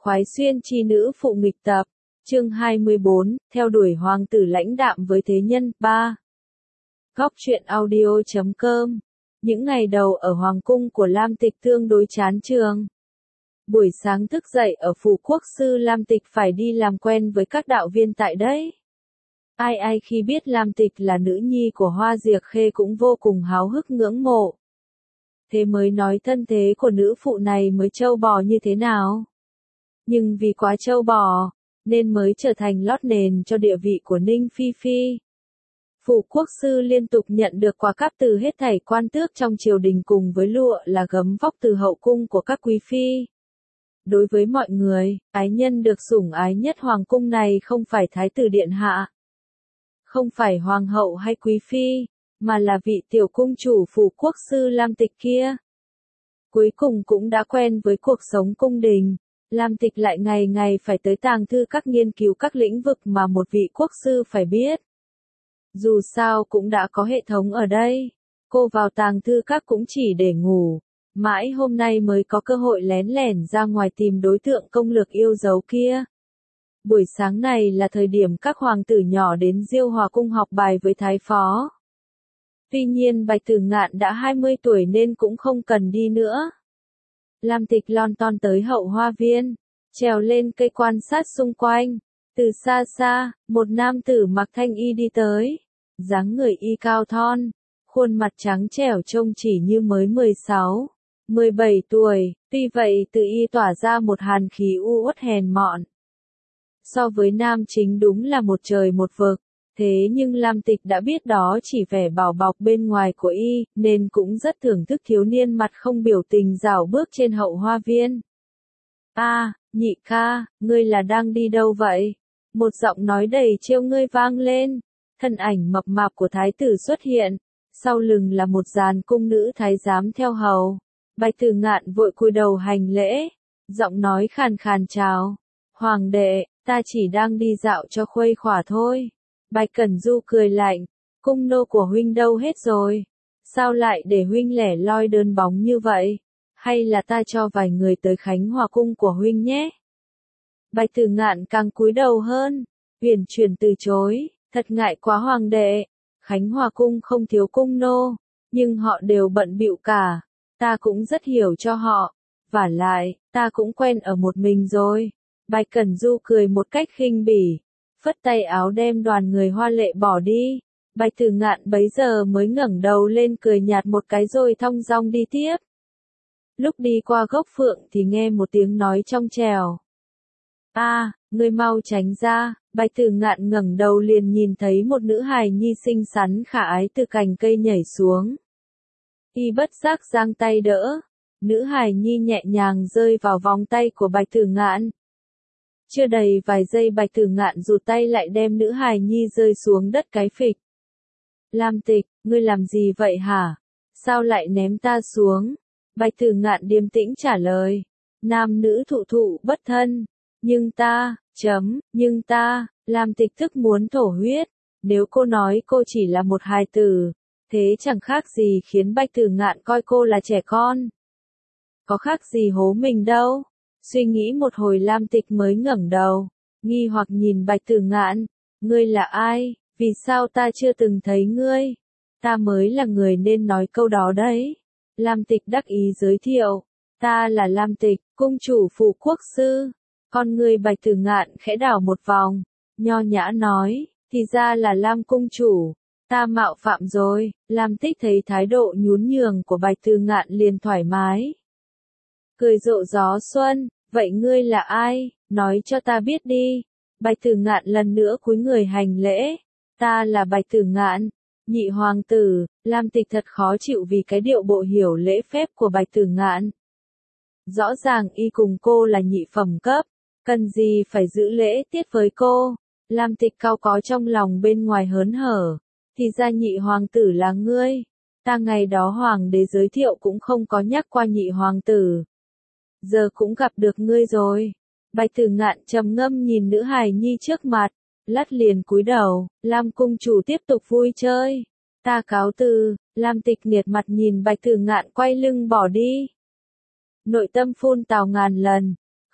khoái xuyên chi nữ phụ nghịch tập, chương 24, theo đuổi hoàng tử lãnh đạm với thế nhân, 3. Góc truyện audio.com. Những ngày đầu ở hoàng cung của Lam Tịch tương đối chán trường. Buổi sáng thức dậy ở phủ quốc sư Lam Tịch phải đi làm quen với các đạo viên tại đấy. Ai khi biết Lam Tịch là nữ nhi của Hoa Diệc Khê cũng vô cùng háo hức ngưỡng mộ. Thế mới nói thân thế của nữ phụ này mới trâu bò như thế nào. Nhưng vì quá trâu bò, nên mới trở thành lót nền cho địa vị của Ninh Phi Phi. Phủ quốc sư liên tục nhận được quà cáp từ hết thảy quan tước trong triều đình cùng với lụa là gấm vóc từ hậu cung của các quý phi. Đối với mọi người, ái nhân được sủng ái nhất hoàng cung này không phải thái tử điện hạ, không phải hoàng hậu hay quý phi, mà là vị tiểu cung chủ phủ quốc sư Lam Tịch kia. Cuối cùng cũng đã quen với cuộc sống cung đình, Lam Tịch lại ngày ngày phải tới tàng thư các nghiên cứu các lĩnh vực mà một vị quốc sư phải biết. Dù sao cũng đã có hệ thống ở đây, cô vào tàng thư các cũng chỉ để ngủ, mãi hôm nay mới có cơ hội lén lẻn ra ngoài tìm đối tượng công lược yêu dấu kia. Buổi sáng này là thời điểm các hoàng tử nhỏ đến Diêu Hòa cung học bài với thái phó. Tuy nhiên Bạch Tử Ngạn đã 20 tuổi nên cũng không cần đi nữa. Lam Tịch lon ton tới hậu hoa viên, trèo lên cây quan sát xung quanh. Từ xa xa, một nam tử mặc thanh y đi tới. Dáng người y cao thon, khuôn mặt trắng trẻo trông chỉ như mới 16, 17 tuổi, tuy vậy từ y tỏa ra một hàn khí u uất hèn mọn. So với nam chính đúng là một trời một vực, thế nhưng Lam Tịch đã biết đó chỉ vẻ bảo bọc bên ngoài của y, nên cũng rất thưởng thức thiếu niên mặt không biểu tình rảo bước trên hậu hoa viên. Nhị ca, ngươi là đang đi đâu vậy? Một giọng nói đầy trêu ngươi vang lên, thân ảnh mập mạp của thái tử xuất hiện, sau lưng là một dàn cung nữ thái giám theo hầu. Bạch Tử Ngạn vội cúi đầu hành lễ, giọng nói khàn khàn chào. Hoàng đệ, ta chỉ đang đi dạo cho khuây khỏa thôi. Bạch Cẩn Du cười lạnh, cung nô của huynh đâu hết rồi? Sao lại để huynh lẻ loi đơn bóng như vậy? Hay là ta cho vài người tới Khánh Hòa cung của huynh nhé? Bạch Tử Ngạn càng cúi đầu hơn, uyển chuyển từ chối, thật ngại quá hoàng đệ, Khánh Hòa cung không thiếu cung nô, nhưng họ đều bận bịu cả, ta cũng rất hiểu cho họ, vả lại, ta cũng quen ở một mình rồi. Bạch Cẩn Du cười một cách khinh bỉ, phất tay áo đem đoàn người hoa lệ bỏ đi. Bạch Tử Ngạn bấy giờ mới ngẩng đầu lên cười nhạt một cái rồi thong dong đi tiếp. Lúc đi qua gốc phượng thì nghe một tiếng nói trong trẻo. Ngươi mau tránh ra. Bạch Tử Ngạn ngẩng đầu liền nhìn thấy một nữ hài nhi xinh xắn khả ái từ cành cây nhảy xuống. Y bất giác giang tay đỡ, nữ hài nhi nhẹ nhàng rơi vào vòng tay của Bạch Tử Ngạn. Chưa đầy vài giây Bạch Tử Ngạn rụt tay lại đem nữ hài nhi rơi xuống đất cái phịch. Lam Tịch, ngươi làm gì vậy hả? Sao lại ném ta xuống? Bạch Tử Ngạn điềm tĩnh trả lời. Nam nữ thụ thụ bất thân. Nhưng ta, Lam Tịch tức muốn thổ huyết. Nếu cô nói cô chỉ là một hài tử, thế chẳng khác gì khiến Bạch Tử Ngạn coi cô là trẻ con. Có khác gì hố mình đâu. Suy nghĩ một hồi Lam Tịch mới ngẩng đầu, nghi hoặc nhìn Bạch Tử Ngạn. Ngươi là ai? Vì sao ta chưa từng thấy ngươi? Ta mới là người nên nói câu đó đấy. Lam Tịch đắc ý giới thiệu. Ta là Lam Tịch, cung chủ phủ quốc sư. Con người Bạch Tử Ngạn khẽ đảo một vòng, nho nhã nói, thì ra là Lam cung chủ. Ta mạo phạm rồi. Lam Tịch thấy thái độ nhún nhường của Bạch Tử Ngạn liền thoải mái. Cười rộ gió xuân, vậy ngươi là ai? Nói cho ta biết đi. Bạch Tử Ngạn lần nữa cúi người hành lễ. Ta là Bạch Tử Ngạn, nhị hoàng tử. Lam Tịch thật khó chịu vì cái điệu bộ hiểu lễ phép của Bạch Tử Ngạn. Rõ ràng y cùng cô là nhị phẩm cấp, cần gì phải giữ lễ tiết với cô. Lam Tịch cau có trong lòng bên ngoài hớn hở. Thì ra nhị hoàng tử là ngươi. Ta ngày đó hoàng đế giới thiệu cũng không có nhắc qua nhị hoàng tử. Giờ cũng gặp được ngươi rồi. Bạch Tử Ngạn trầm ngâm nhìn nữ hài nhi trước mặt, lát liền cúi đầu. Lam cung chủ tiếp tục vui chơi. Ta cáo từ. Lam Tịch nghiệt mặt nhìn Bạch Tử Ngạn quay lưng bỏ đi. Nội tâm phun tào ngàn lần.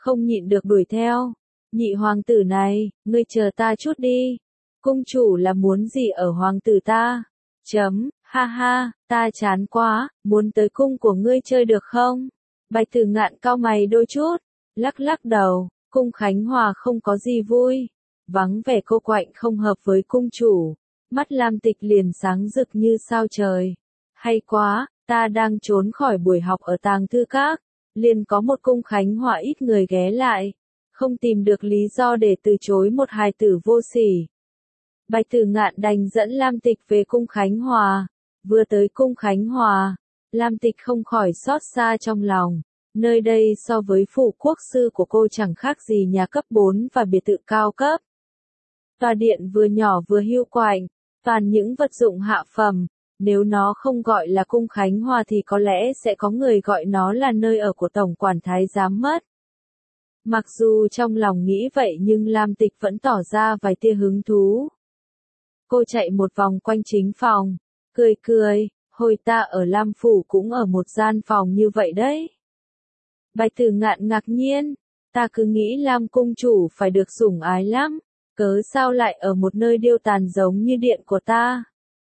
không nhịn được đuổi theo. Nhị hoàng tử này, ngươi chờ ta chút đi. Cung chủ là muốn gì ở hoàng tử ta? Ha ha, ta chán quá, muốn tới cung của ngươi chơi được không? Bạch Tử Ngạn cau mày đôi chút, lắc lắc đầu, cung Khánh Hòa không có gì vui. Vắng vẻ cô quạnh không hợp với cung chủ. Mắt Lam Tịch liền sáng rực như sao trời. Hay quá, ta đang trốn khỏi buổi học ở tàng thư các. Liền có một cung Khánh Hòa ít người ghé lại. Không tìm được lý do để từ chối một hài tử vô sỉ. Bạch Tử Ngạn đành dẫn Lam Tịch về cung Khánh Hòa. Vừa tới cung Khánh Hòa, Lam Tịch không khỏi xót xa trong lòng. Nơi đây so với phủ quốc sư của cô chẳng khác gì nhà cấp 4 và biệt thự cao cấp. Tòa điện vừa nhỏ vừa hiu quạnh, toàn những vật dụng hạ phẩm. Nếu nó không gọi là cung Khánh Hòa thì có lẽ sẽ có người gọi nó là nơi ở của tổng quản thái giám mất. Mặc dù trong lòng nghĩ vậy nhưng Lam Tịch vẫn tỏ ra vài tia hứng thú. Cô chạy một vòng quanh chính phòng, cười cười, hồi ta ở Lam Phủ cũng ở một gian phòng như vậy đấy. Bạch Tử Ngạn ngạc nhiên, ta cứ nghĩ Lam cung chủ phải được sủng ái lắm, cớ sao lại ở một nơi điêu tàn giống như điện của ta.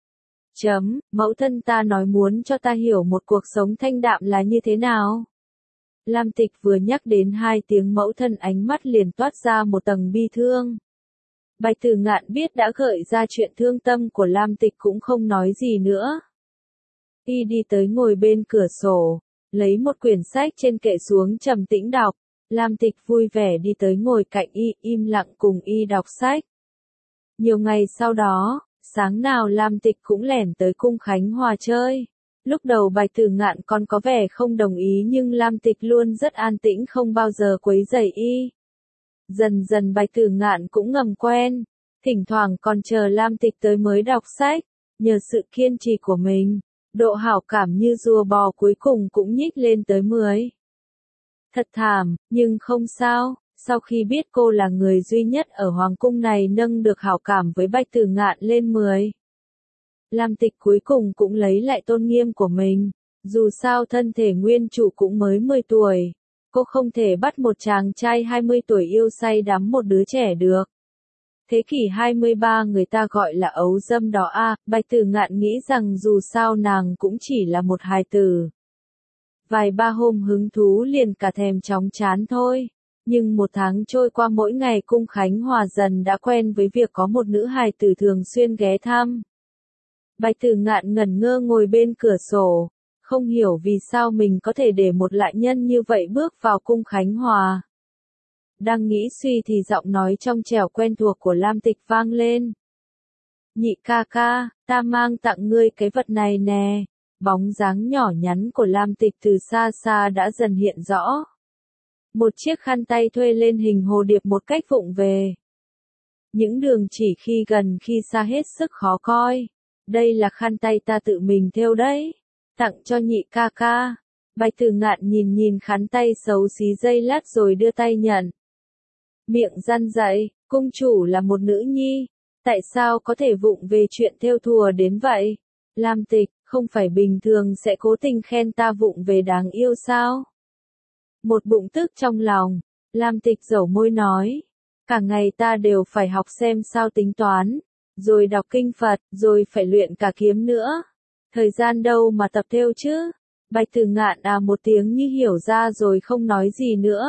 Mẫu thân ta nói muốn cho ta hiểu một cuộc sống thanh đạm là như thế nào. Lam Tịch vừa nhắc đến hai tiếng mẫu thân ánh mắt liền toát ra một tầng bi thương. Bạch Tử Ngạn biết đã gợi ra chuyện thương tâm của Lam Tịch cũng không nói gì nữa. Y đi tới ngồi bên cửa sổ, lấy một quyển sách trên kệ xuống trầm tĩnh đọc. Lam Tịch vui vẻ đi tới ngồi cạnh Y, im lặng cùng Y đọc sách. Nhiều ngày sau đó, sáng nào Lam Tịch cũng lẻn tới cung Khánh Hòa chơi. Lúc đầu Bạch Tử Ngạn còn có vẻ không đồng ý nhưng Lam Tịch luôn rất an tĩnh không bao giờ quấy rầy Y. Dần dần Bạch Tử Ngạn cũng ngầm quen, thỉnh thoảng còn chờ Lam Tịch tới mới đọc sách. Nhờ sự kiên trì của mình, độ hảo cảm như rùa bò cuối cùng cũng nhích lên tới 10. Thật thảm, nhưng không sao, sau khi biết cô là người duy nhất ở hoàng cung này nâng được hảo cảm với Bạch Tử Ngạn lên 10. Lam Tịch cuối cùng cũng lấy lại tôn nghiêm của mình, dù sao thân thể nguyên chủ cũng mới 10 tuổi. Cô không thể bắt một chàng trai 20 tuổi yêu say đắm một đứa trẻ được. Thế kỷ 23 người ta gọi là ấu dâm đó à, Bạch Tử Ngạn nghĩ rằng dù sao nàng cũng chỉ là một hài tử. Vài ba hôm hứng thú liền cả thèm chóng chán thôi. Nhưng một tháng trôi qua mỗi ngày cung Khánh Hòa dần đã quen với việc có một nữ hài tử thường xuyên ghé thăm. Bạch Tử Ngạn ngẩn ngơ ngồi bên cửa sổ, không hiểu vì sao mình có thể để một lại nhân như vậy bước vào cung Khánh Hòa. Đang nghĩ suy thì giọng nói trong trẻo quen thuộc của Lam Tịch vang lên. Nhị ca ca, ta mang tặng ngươi cái vật này nè. Bóng dáng nhỏ nhắn của Lam Tịch từ xa xa đã dần hiện rõ. Một chiếc khăn tay thuê lên hình hồ điệp một cách vụng về. Những đường chỉ khi gần khi xa hết sức khó coi. Đây là khăn tay ta tự mình thêu đấy. Tặng cho nhị ca ca. Bạch Tử Ngạn nhìn nhìn khăn tay xấu xí giây lát rồi đưa tay nhận. Miệng răn dậy, cung chủ là một nữ nhi. Tại sao có thể vụng về chuyện thêu thùa đến vậy? Lam Tịch, không phải bình thường sẽ cố tình khen ta vụng về đáng yêu sao? Một bụng tức trong lòng, Lam Tịch dẩu môi nói. Cả ngày ta đều phải học xem sao tính toán, rồi đọc kinh Phật, rồi phải luyện cả kiếm nữa. Thời gian đâu mà tập thêu chứ? Bạch Tử Ngạn à một tiếng như hiểu ra rồi không nói gì nữa.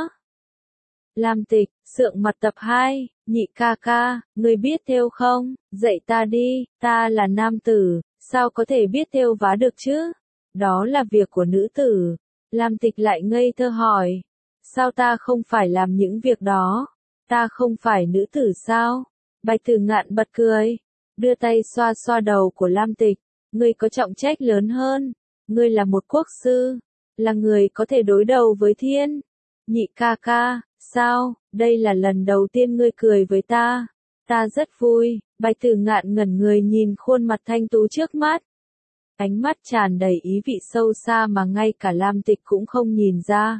Lam Tịch, sượng mặt tập 2, nhị ca ca, ngươi biết thêu không? Dạy ta đi, ta là nam tử, sao có thể biết thêu vá được chứ? Đó là việc của nữ tử. Lam Tịch lại ngây thơ hỏi. Sao ta không phải làm những việc đó? Ta không phải nữ tử sao? Bạch Tử Ngạn bật cười, đưa tay xoa xoa đầu của Lam Tịch. Ngươi có trọng trách lớn hơn. Ngươi là một quốc sư, là người có thể đối đầu với thiên. Nhị ca ca, sao, đây là lần đầu tiên ngươi cười với ta. Ta rất vui. Bạch Tử Ngạn ngẩn người nhìn khuôn mặt thanh tú trước mắt. Ánh mắt tràn đầy ý vị sâu xa mà ngay cả Lam Tịch cũng không nhìn ra.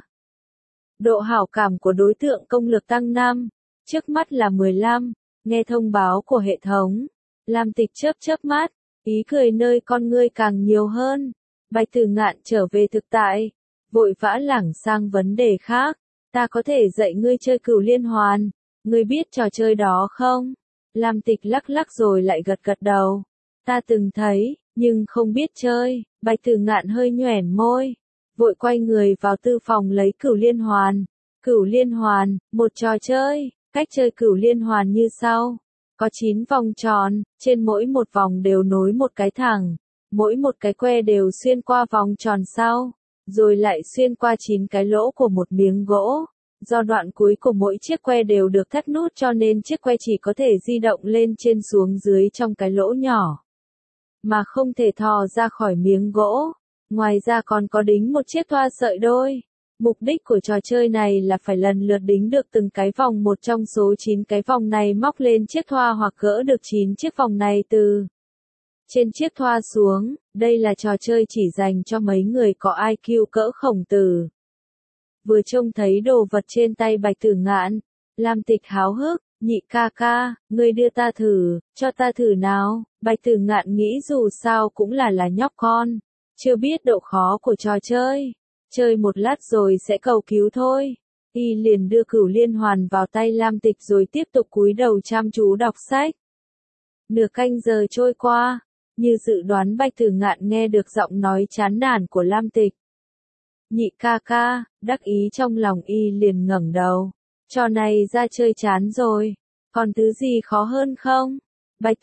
Độ hảo cảm của đối tượng công lực tăng 5, trước mắt là 15, nghe thông báo của hệ thống. Lam Tịch chớp mắt, ý cười nơi con ngươi càng nhiều hơn. Bạch Tử Ngạn trở về thực tại, vội vã lảng sang vấn đề khác. ta có thể dạy ngươi chơi cửu liên hoàn. Ngươi biết trò chơi đó không? Lam Tịch lắc lắc rồi lại gật gật đầu. Ta từng thấy, nhưng không biết chơi. Bạch Tử Ngạn hơi nhoẻn môi, vội quay người vào tư phòng lấy cửu liên hoàn. Cửu liên hoàn, một trò chơi. Cách chơi cửu liên hoàn như sau. Có 9 vòng tròn, trên mỗi một vòng đều nối một cái thẳng. Mỗi một cái que đều xuyên qua vòng tròn sau, rồi lại xuyên qua 9 cái lỗ của một miếng gỗ. Do đoạn cuối của mỗi chiếc que đều được thắt nút cho nên chiếc que chỉ có thể di động lên trên xuống dưới trong cái lỗ nhỏ, mà không thể thò ra khỏi miếng gỗ. Ngoài ra còn có đính một chiếc thoa sợi đôi. Mục đích của trò chơi này là phải lần lượt đính được từng cái vòng một trong số 9 cái vòng này móc lên chiếc thoa hoặc gỡ được 9 chiếc vòng này từ trên chiếc thoa xuống. Đây là trò chơi chỉ dành cho mấy người có IQ cỡ Khổng Tử. Vừa trông thấy đồ vật trên tay Bạch Tử Ngạn, Lam Tịch háo hức, nhị ca ca, ngươi đưa ta thử, cho ta thử nào. Bạch Tử Ngạn nghĩ dù sao cũng là nhóc con, chưa biết độ khó của trò chơi. Chơi một lát rồi sẽ cầu cứu thôi. Y liền đưa cửu liên hoàn vào tay Lam Tịch rồi tiếp tục cúi đầu chăm chú đọc sách. Nửa canh giờ trôi qua, như dự đoán Bạch Tử Ngạn nghe được giọng nói chán nản của Lam Tịch. Nhị ca ca, đắc ý trong lòng Y liền ngẩng đầu. Trò này ra chơi chán rồi, còn thứ gì khó hơn không? Bạch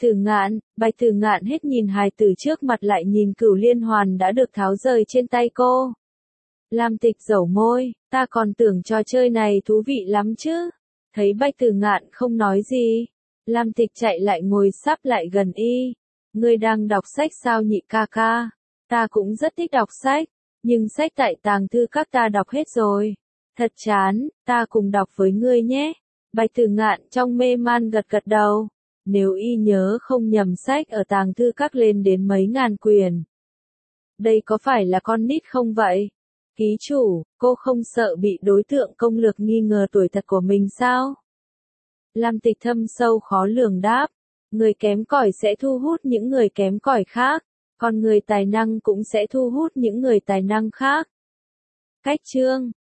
Tử Ngạn hết nhìn hài tử trước mặt lại nhìn cửu liên hoàn đã được tháo rời trên tay cô. Lam Tịch dẩu môi, ta còn tưởng trò chơi này thú vị lắm chứ. Thấy Bạch Tử Ngạn không nói gì, Lam Tịch chạy lại ngồi sắp lại gần Y. Ngươi đang đọc sách sao nhị ca ca? Ta cũng rất thích đọc sách, nhưng sách tại tàng thư các ta đọc hết rồi. Thật chán, ta cùng đọc với ngươi nhé. Bạch Tử Ngạn trong mê man gật gật đầu. Nếu Y nhớ không nhầm sách ở tàng thư các lên đến mấy ngàn quyển. Đây có phải là con nít không vậy? Ký chủ, cô không sợ bị đối tượng công lược nghi ngờ tuổi thật của mình sao? Lam Tịch thâm sâu khó lường đáp. Người kém cỏi sẽ thu hút những người kém cỏi khác, còn người tài năng cũng sẽ thu hút những người tài năng khác. Cách chương